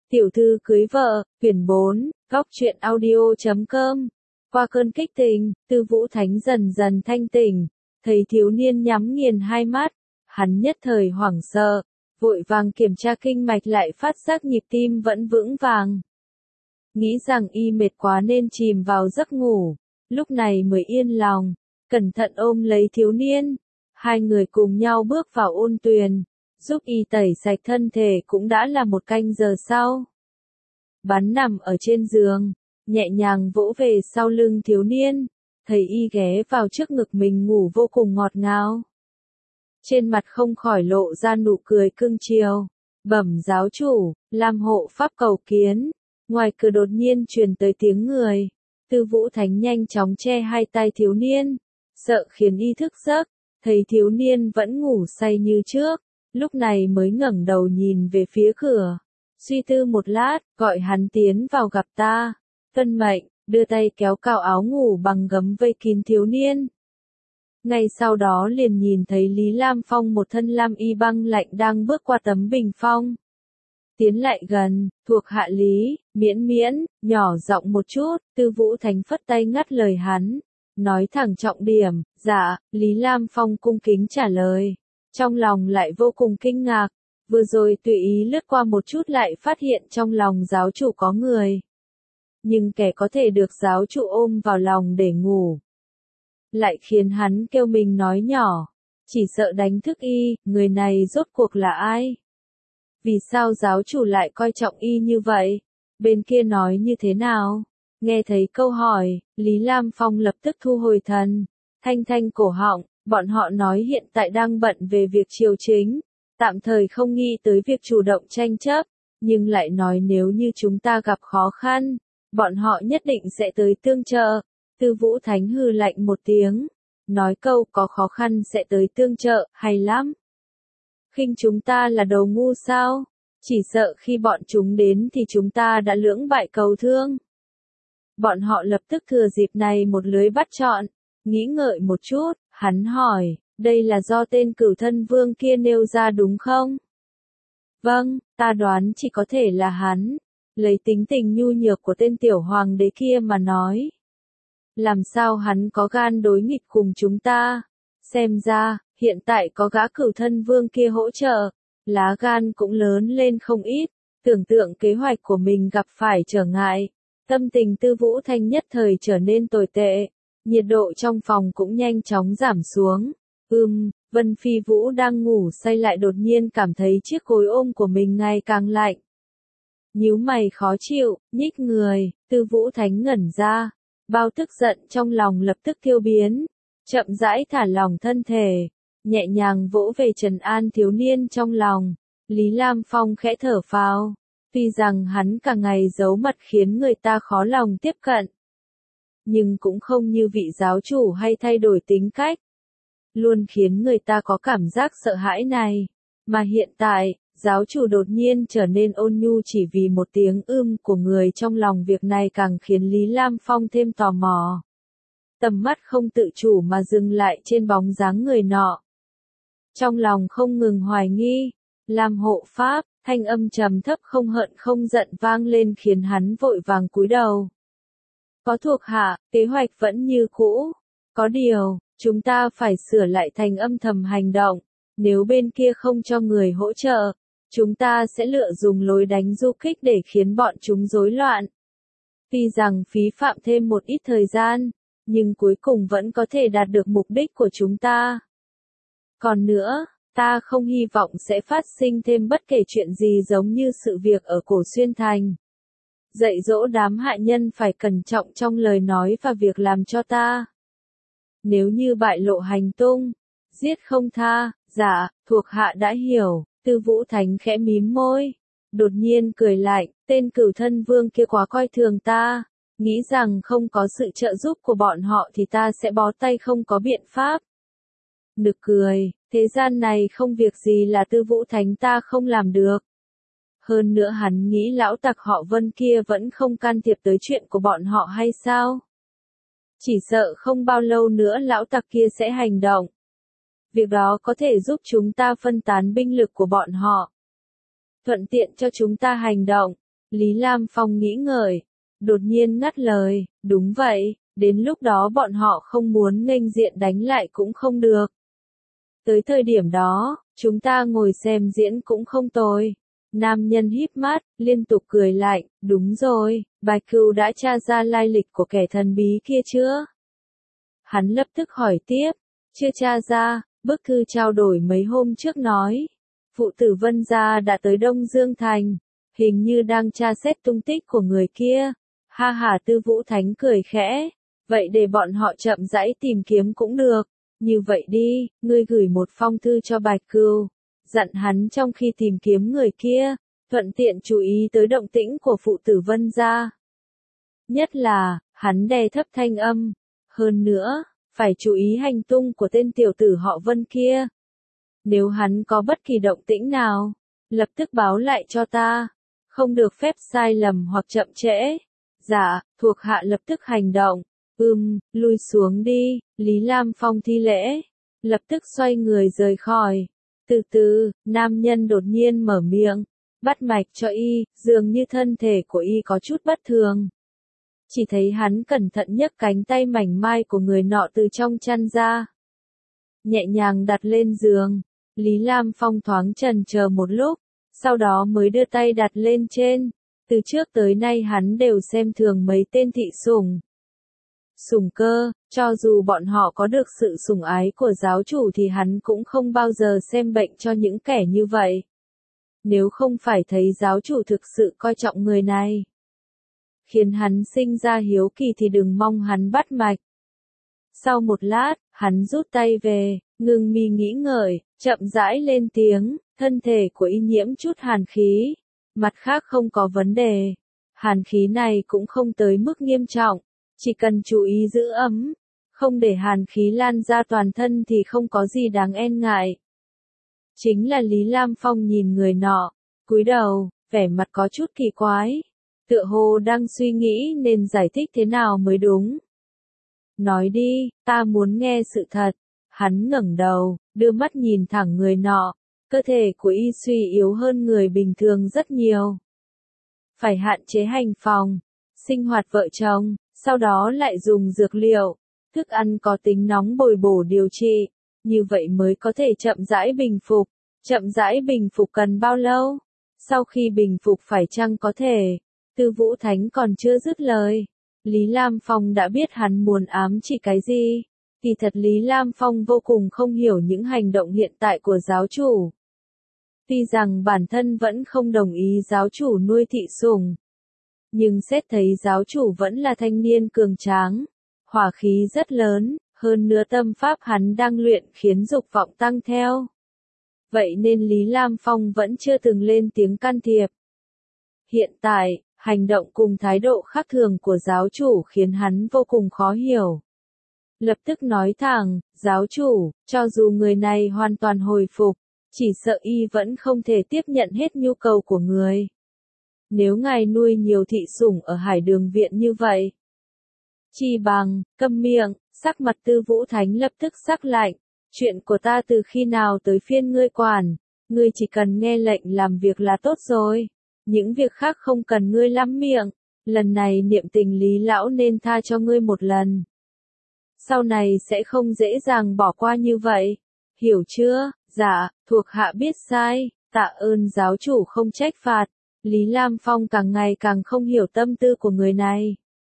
Tiểu thư cưới vợ, quyển 4, góc truyện audio.com. Qua cơn kích tình, Tư Vũ Thánh dần dần thanh tỉnh, thấy thiếu niên nhắm nghiền hai mắt, hắn nhất thời hoảng sợ, vội vàng kiểm tra kinh mạch lại phát giác nhịp tim vẫn vững vàng. Nghĩ rằng y mệt quá nên chìm vào giấc ngủ, lúc này mới yên lòng, cẩn thận ôm lấy thiếu niên. Hai người cùng nhau bước vào ôn tuyền, giúp y tẩy sạch thân thể cũng đã là 1 canh giờ sau. Bắn nằm ở trên giường, nhẹ nhàng vỗ về sau lưng thiếu niên, thấy y ghé vào trước ngực mình ngủ vô cùng ngọt ngào. Trên mặt không khỏi lộ ra nụ cười cưng chiều. Bẩm giáo chủ, làm hộ pháp cầu kiến. Ngoài cửa đột nhiên truyền tới tiếng người. Tư Vũ Thánh nhanh chóng che hai tay thiếu niên, sợ khiến y thức giấc. Thấy thiếu niên vẫn ngủ say như trước, lúc này mới ngẩng đầu nhìn về phía cửa. Suy tư một lát, gọi hắn tiến vào gặp ta. Tuân mệnh, đưa tay kéo cào áo ngủ bằng gấm vây kín thiếu niên. Ngay sau đó liền nhìn thấy Lý Lam Phong một thân lam y băng lạnh đang bước qua tấm bình phong. Tiến lại gần, thuộc hạ Lý, miễn, nhỏ giọng một chút, Tư Vũ Thánh phất tay ngắt lời hắn. Nói thẳng trọng điểm, dạ, Lý Lam Phong cung kính trả lời. Trong lòng lại vô cùng kinh ngạc, vừa rồi tùy ý lướt qua một chút lại phát hiện trong lòng giáo chủ có người. Nhưng kẻ có thể được giáo chủ ôm vào lòng để ngủ, lại khiến hắn kêu mình nói nhỏ, chỉ sợ đánh thức y, người này rốt cuộc là ai? Vì sao giáo chủ lại coi trọng y như vậy? Bên kia nói như thế nào? Nghe thấy câu hỏi, Lý Lam Phong lập tức thu hồi thần, thanh cổ họng, bọn họ nói hiện tại đang bận về việc triều chính, tạm thời không nghĩ tới việc chủ động tranh chấp, nhưng lại nói nếu như chúng ta gặp khó khăn, bọn họ nhất định sẽ tới tương trợ. Tư Vũ Thánh hừ lạnh một tiếng, nói câu có khó khăn sẽ tới tương trợ, hay lắm. Khinh chúng ta là đồ ngu sao? Chỉ sợ khi bọn chúng đến thì chúng ta đã lưỡng bại cầu thương. Bọn họ lập tức thừa dịp này một lưới bắt trọn, nghĩ ngợi một chút, hắn hỏi, đây là do tên Cửu Thân Vương kia nêu ra đúng không? Vâng, ta đoán chỉ có thể là hắn, lấy tính tình nhu nhược của tên tiểu hoàng đế kia mà nói. Làm sao hắn có gan đối nghịch cùng chúng ta? Xem ra, hiện tại có gã Cửu Thân Vương kia hỗ trợ, lá gan cũng lớn lên không ít, tưởng tượng kế hoạch của mình gặp phải trở ngại. Tâm tình Tư Vũ Thanh nhất thời trở nên tồi tệ, nhiệt độ trong phòng cũng nhanh chóng giảm xuống. Vân Phi Vũ đang ngủ say lại đột nhiên cảm thấy chiếc gối ôm của mình ngày càng lạnh. Nhíu mày khó chịu, nhích người, Tư Vũ Thánh ngẩn ra, bao tức giận trong lòng lập tức tiêu biến, chậm rãi thả lỏng thân thể, nhẹ nhàng vỗ về trấn an thiếu niên trong lòng. Lý Lam Phong khẽ thở phào. Tuy rằng hắn cả ngày giấu mặt khiến người ta khó lòng tiếp cận, nhưng cũng không như vị giáo chủ hay thay đổi tính cách, luôn khiến người ta có cảm giác sợ hãi này. Mà hiện tại, giáo chủ đột nhiên trở nên ôn nhu chỉ vì một tiếng của người trong lòng, việc này càng khiến Lý Lam Phong thêm tò mò. Tầm mắt không tự chủ mà dừng lại trên bóng dáng người nọ. Trong lòng không ngừng hoài nghi, làm hộ pháp. Thanh âm trầm thấp không hận không giận vang lên khiến hắn vội vàng cúi đầu. Có thuộc hạ, kế hoạch vẫn như cũ. Có điều, chúng ta phải sửa lại thành âm thầm hành động. Nếu bên kia không cho người hỗ trợ, chúng ta sẽ lựa dùng lối đánh du kích để khiến bọn chúng rối loạn. Tuy rằng phí phạm thêm một ít thời gian, nhưng cuối cùng vẫn có thể đạt được mục đích của chúng ta. Còn nữa, ta không hy vọng sẽ phát sinh thêm bất kể chuyện gì giống như sự việc ở Cổ Xuyên Thành. Dạy dỗ đám hạ nhân phải cẩn trọng trong lời nói và việc làm cho ta. Nếu như bại lộ hành tung, giết không tha. Dạ, thuộc hạ đã hiểu. Tư Vũ Thánh khẽ mím môi, đột nhiên cười lạnh, tên Cửu Thân Vương kia quá coi thường ta, nghĩ rằng không có sự trợ giúp của bọn họ thì ta sẽ bó tay không có biện pháp. Nực cười, thế gian này không việc gì là Tư Vũ Thánh ta không làm được. Hơn nữa hắn nghĩ lão tặc họ Vân kia vẫn không can thiệp tới chuyện của bọn họ hay sao? Chỉ sợ không bao lâu nữa lão tặc kia sẽ hành động. Việc đó có thể giúp chúng ta phân tán binh lực của bọn họ, thuận tiện cho chúng ta hành động. Lý Lam Phong nghĩ ngợi, đột nhiên ngắt lời, đúng vậy, đến lúc đó bọn họ không muốn nghênh diện đánh lại cũng không được. Tới thời điểm đó, chúng ta ngồi xem diễn cũng không tồi. Nam nhân híp mắt, liên tục cười lạnh, đúng rồi, Bạch Cừu đã tra ra lai lịch của kẻ thần bí kia chưa? Hắn lập tức hỏi tiếp, chưa tra ra, bức thư trao đổi mấy hôm trước nói. Phụ tử Vân gia đã tới Đông Dương Thành, hình như đang tra xét tung tích của người kia. Ha ha, Tư Vũ Thánh cười khẽ, vậy để bọn họ chậm rãi tìm kiếm cũng được. Như vậy đi, ngươi gửi một phong thư cho Bạch Cừu, dặn hắn trong khi tìm kiếm người kia, thuận tiện chú ý tới động tĩnh của phụ tử Vân gia. Nhất là, hắn đè thấp thanh âm, hơn nữa, phải chú ý hành tung của tên tiểu tử họ Vân kia. Nếu hắn có bất kỳ động tĩnh nào, lập tức báo lại cho ta, không được phép sai lầm hoặc chậm trễ. Dạ, thuộc hạ lập tức hành động. Lui xuống đi, Lý Lam Phong thi lễ, lập tức xoay người rời khỏi. Từ từ, nam nhân đột nhiên mở miệng, bắt mạch cho y, dường như thân thể của y có chút bất thường. Chỉ thấy hắn cẩn thận nhấc cánh tay mảnh mai của người nọ từ trong chăn ra, nhẹ nhàng đặt lên giường. Lý Lam Phong thoáng chần chờ một lúc, sau đó mới đưa tay đặt lên trên. Từ trước tới nay hắn đều xem thường mấy tên thị sủng. Sủng cơ, cho dù bọn họ có được sự sủng ái của giáo chủ thì hắn cũng không bao giờ xem bệnh cho những kẻ như vậy. Nếu không phải thấy giáo chủ thực sự coi trọng người này, khiến hắn sinh ra hiếu kỳ thì đừng mong hắn bắt mạch. Sau một lát, hắn rút tay về, ngưng mi nghĩ ngợi, chậm rãi lên tiếng, thân thể của y nhiễm chút hàn khí, mặt khác không có vấn đề. Hàn khí này cũng không tới mức nghiêm trọng, chỉ cần chú ý giữ ấm, không để hàn khí lan ra toàn thân thì không có gì đáng e ngại. Chính là Lý Lam Phong nhìn người nọ, cúi đầu, vẻ mặt có chút kỳ quái, tựa hồ đang suy nghĩ nên giải thích thế nào mới đúng. Nói đi, ta muốn nghe sự thật. Hắn ngẩng đầu, đưa mắt nhìn thẳng người nọ, cơ thể của y suy yếu hơn người bình thường rất nhiều. Phải hạn chế hành phòng, sinh hoạt vợ chồng, sau đó lại dùng dược liệu, thức ăn có tính nóng bồi bổ điều trị, như vậy mới có thể chậm rãi bình phục. Chậm rãi bình phục cần bao lâu? Sau khi bình phục phải chăng có thể? Tư Vũ Thánh còn chưa dứt lời, Lý Lam Phong đã biết hắn muốn ám chỉ cái gì. Kỳ thật Lý Lam Phong vô cùng không hiểu những hành động hiện tại của giáo chủ. Tuy rằng bản thân vẫn không đồng ý giáo chủ nuôi thị sủng, nhưng xét thấy giáo chủ vẫn là thanh niên cường tráng, hỏa khí rất lớn, hơn nữa tâm pháp hắn đang luyện khiến dục vọng tăng theo. Vậy nên Lý Lam Phong vẫn chưa từng lên tiếng can thiệp. Hiện tại, hành động cùng thái độ khác thường của giáo chủ khiến hắn vô cùng khó hiểu. Lập tức nói thẳng, giáo chủ, cho dù người này hoàn toàn hồi phục, chỉ sợ y vẫn không thể tiếp nhận hết nhu cầu của người. Nếu ngài nuôi nhiều thị sủng ở Hải Đường Viện như vậy, chi bằng, câm miệng. Sắc mặt Tư Vũ Thánh lập tức sắc lạnh, chuyện của ta từ khi nào tới phiên ngươi quản, ngươi chỉ cần nghe lệnh làm việc là tốt rồi, những việc khác không cần ngươi lắm miệng, lần này niệm tình Lý lão nên tha cho ngươi một lần. Sau này sẽ không dễ dàng bỏ qua như vậy, hiểu chưa? Dạ, thuộc hạ biết sai, tạ ơn giáo chủ không trách phạt. Lý Lam Phong càng ngày càng không hiểu tâm tư của người này,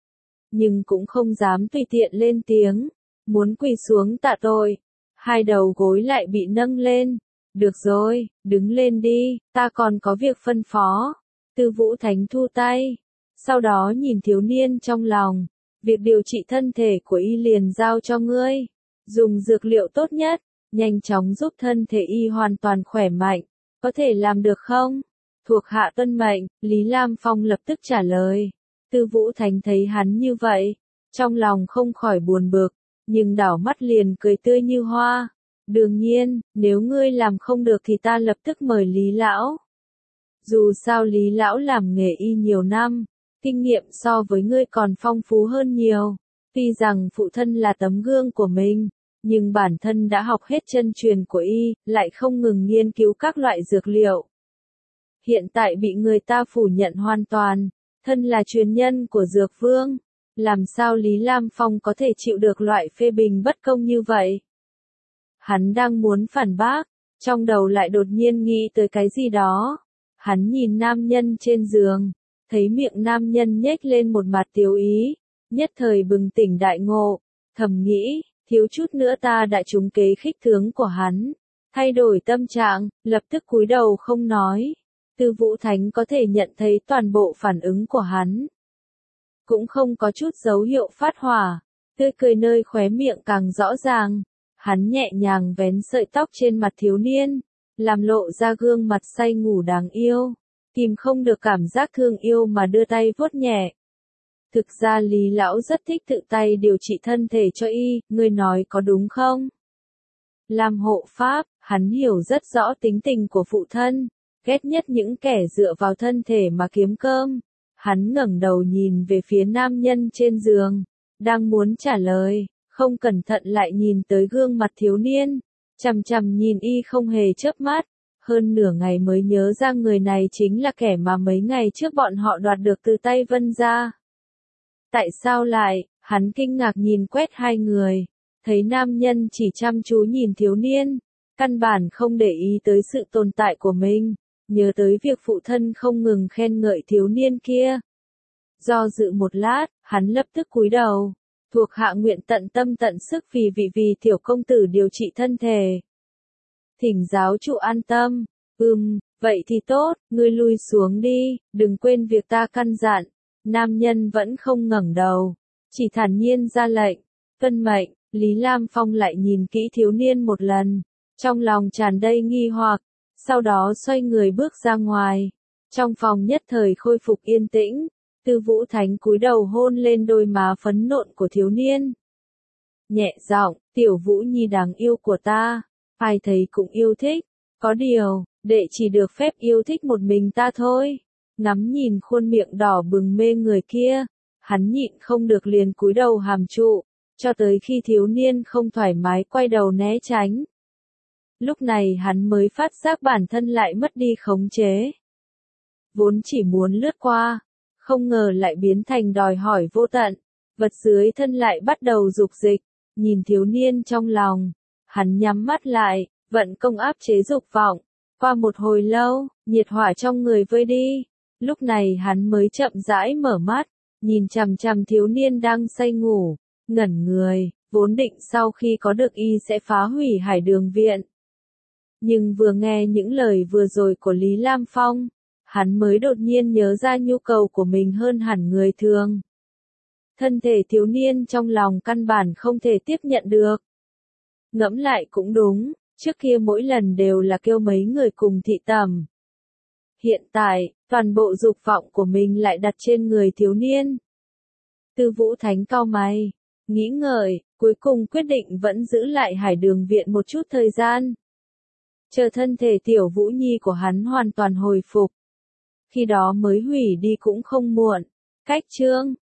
nhưng cũng không dám tùy tiện lên tiếng, muốn quỳ xuống tạ tội. Hai đầu gối lại bị nâng lên. Được rồi, đứng lên đi, ta còn có việc phân phó. Tư Vũ Thánh thu tay, sau đó nhìn thiếu niên trong lòng, việc điều trị thân thể của y liền giao cho ngươi, dùng dược liệu tốt nhất, nhanh chóng giúp thân thể y hoàn toàn khỏe mạnh, có thể làm được không? Thuộc hạ tuân mệnh, Lý Lam Phong lập tức trả lời. Tư Vũ Thánh thấy hắn như vậy, trong lòng không khỏi buồn bực, nhưng đảo mắt liền cười tươi như hoa. Đương nhiên, nếu ngươi làm không được thì ta lập tức mời Lý lão. Dù sao Lý lão làm nghề y nhiều năm, kinh nghiệm so với ngươi còn phong phú hơn nhiều. Tuy rằng phụ thân là tấm gương của mình, nhưng bản thân đã học hết chân truyền của y, lại không ngừng nghiên cứu các loại dược liệu. hiện tại bị người ta phủ nhận hoàn toàn, thân là truyền nhân của Dược Vương. Làm sao Lý Lam Phong có thể chịu được loại phê bình bất công như vậy? Hắn đang muốn phản bác, trong đầu lại đột nhiên nghĩ tới cái gì đó. Hắn nhìn nam nhân trên giường, thấy miệng nam nhân nhếch lên một mặt tiếu ý, nhất thời bừng tỉnh đại ngộ, thầm nghĩ, thiếu chút nữa ta đã trúng kế khích tướng của hắn. Thay đổi tâm trạng, lập tức cúi đầu không nói. Tư Vũ Thánh có thể nhận thấy toàn bộ phản ứng của hắn. Cũng không có chút dấu hiệu phát hỏa, tươi cười nơi khóe miệng càng rõ ràng. Hắn nhẹ nhàng vén sợi tóc trên mặt thiếu niên, làm lộ ra gương mặt say ngủ đáng yêu. Kìm không được cảm giác thương yêu mà đưa tay vuốt nhẹ. Thực ra Lý Lão rất thích tự tay điều trị thân thể cho y, ngươi nói có đúng không? Làm hộ pháp, hắn hiểu rất rõ tính tình của phụ thân, ghét nhất những kẻ dựa vào thân thể mà kiếm cơm. Hắn ngẩng đầu nhìn về phía nam nhân trên giường, đang muốn trả lời, không cẩn thận lại nhìn tới gương mặt thiếu niên, chằm chằm nhìn y không hề chớp mắt, hơn nửa ngày mới nhớ ra người này chính là kẻ mà mấy ngày trước bọn họ đoạt được từ tay Vân gia. Tại sao lại, hắn kinh ngạc nhìn quét hai người, thấy nam nhân chỉ chăm chú nhìn thiếu niên, căn bản không để ý tới sự tồn tại của mình, nhớ tới việc phụ thân không ngừng khen ngợi thiếu niên kia. Do dự một lát, hắn lập tức cúi đầu, thuộc hạ nguyện tận tâm tận sức vì tiểu công tử điều trị thân thể. Thỉnh giáo chủ an tâm, vậy thì tốt, ngươi lui xuống đi, đừng quên việc ta căn dặn. Nam nhân vẫn không ngẩng đầu, chỉ thản nhiên ra lệnh, tuân mệnh. Lý Lam Phong lại nhìn kỹ thiếu niên một lần, trong lòng tràn đầy nghi hoặc, sau đó xoay người bước ra ngoài. Trong phòng nhất thời khôi phục yên tĩnh, Tư Vũ Thánh cúi đầu hôn lên đôi má phấn nộn của thiếu niên. Nhẹ giọng, tiểu Vũ Nhi đáng yêu của ta, ai thấy cũng yêu thích, có điều, đệ chỉ được phép yêu thích một mình ta thôi. Ngắm nhìn khuôn miệng đỏ bừng mê người kia, hắn nhịn không được liền cúi đầu hàm trụ, cho tới khi thiếu niên không thoải mái quay đầu né tránh. Lúc này hắn mới phát giác bản thân lại mất đi khống chế. Vốn chỉ muốn lướt qua, không ngờ lại biến thành đòi hỏi vô tận, vật dưới thân lại bắt đầu dục dịch, nhìn thiếu niên trong lòng, hắn nhắm mắt lại, vận công áp chế dục vọng. Qua một hồi lâu, nhiệt hỏa trong người vơi đi. Lúc này hắn mới chậm rãi mở mắt, nhìn chằm chằm thiếu niên đang say ngủ, ngẩn người, vốn định sau khi có được y sẽ phá hủy Hải Đường viện. Nhưng vừa nghe những lời vừa rồi của Lý Lam Phong, hắn mới đột nhiên nhớ ra nhu cầu của mình hơn hẳn người thường. Thân thể thiếu niên trong lòng căn bản không thể tiếp nhận được. Ngẫm lại cũng đúng, trước kia mỗi lần đều là kêu mấy người cùng thị tẩm. Hiện tại, toàn bộ dục vọng của mình lại đặt trên người thiếu niên. Tư Vũ Thánh cau mày, nghĩ ngợi, cuối cùng quyết định vẫn giữ lại Hải Đường viện một chút thời gian. Chờ thân thể tiểu Vũ Nhi của hắn hoàn toàn hồi phục. Khi đó mới hủy đi cũng không muộn. Cách chương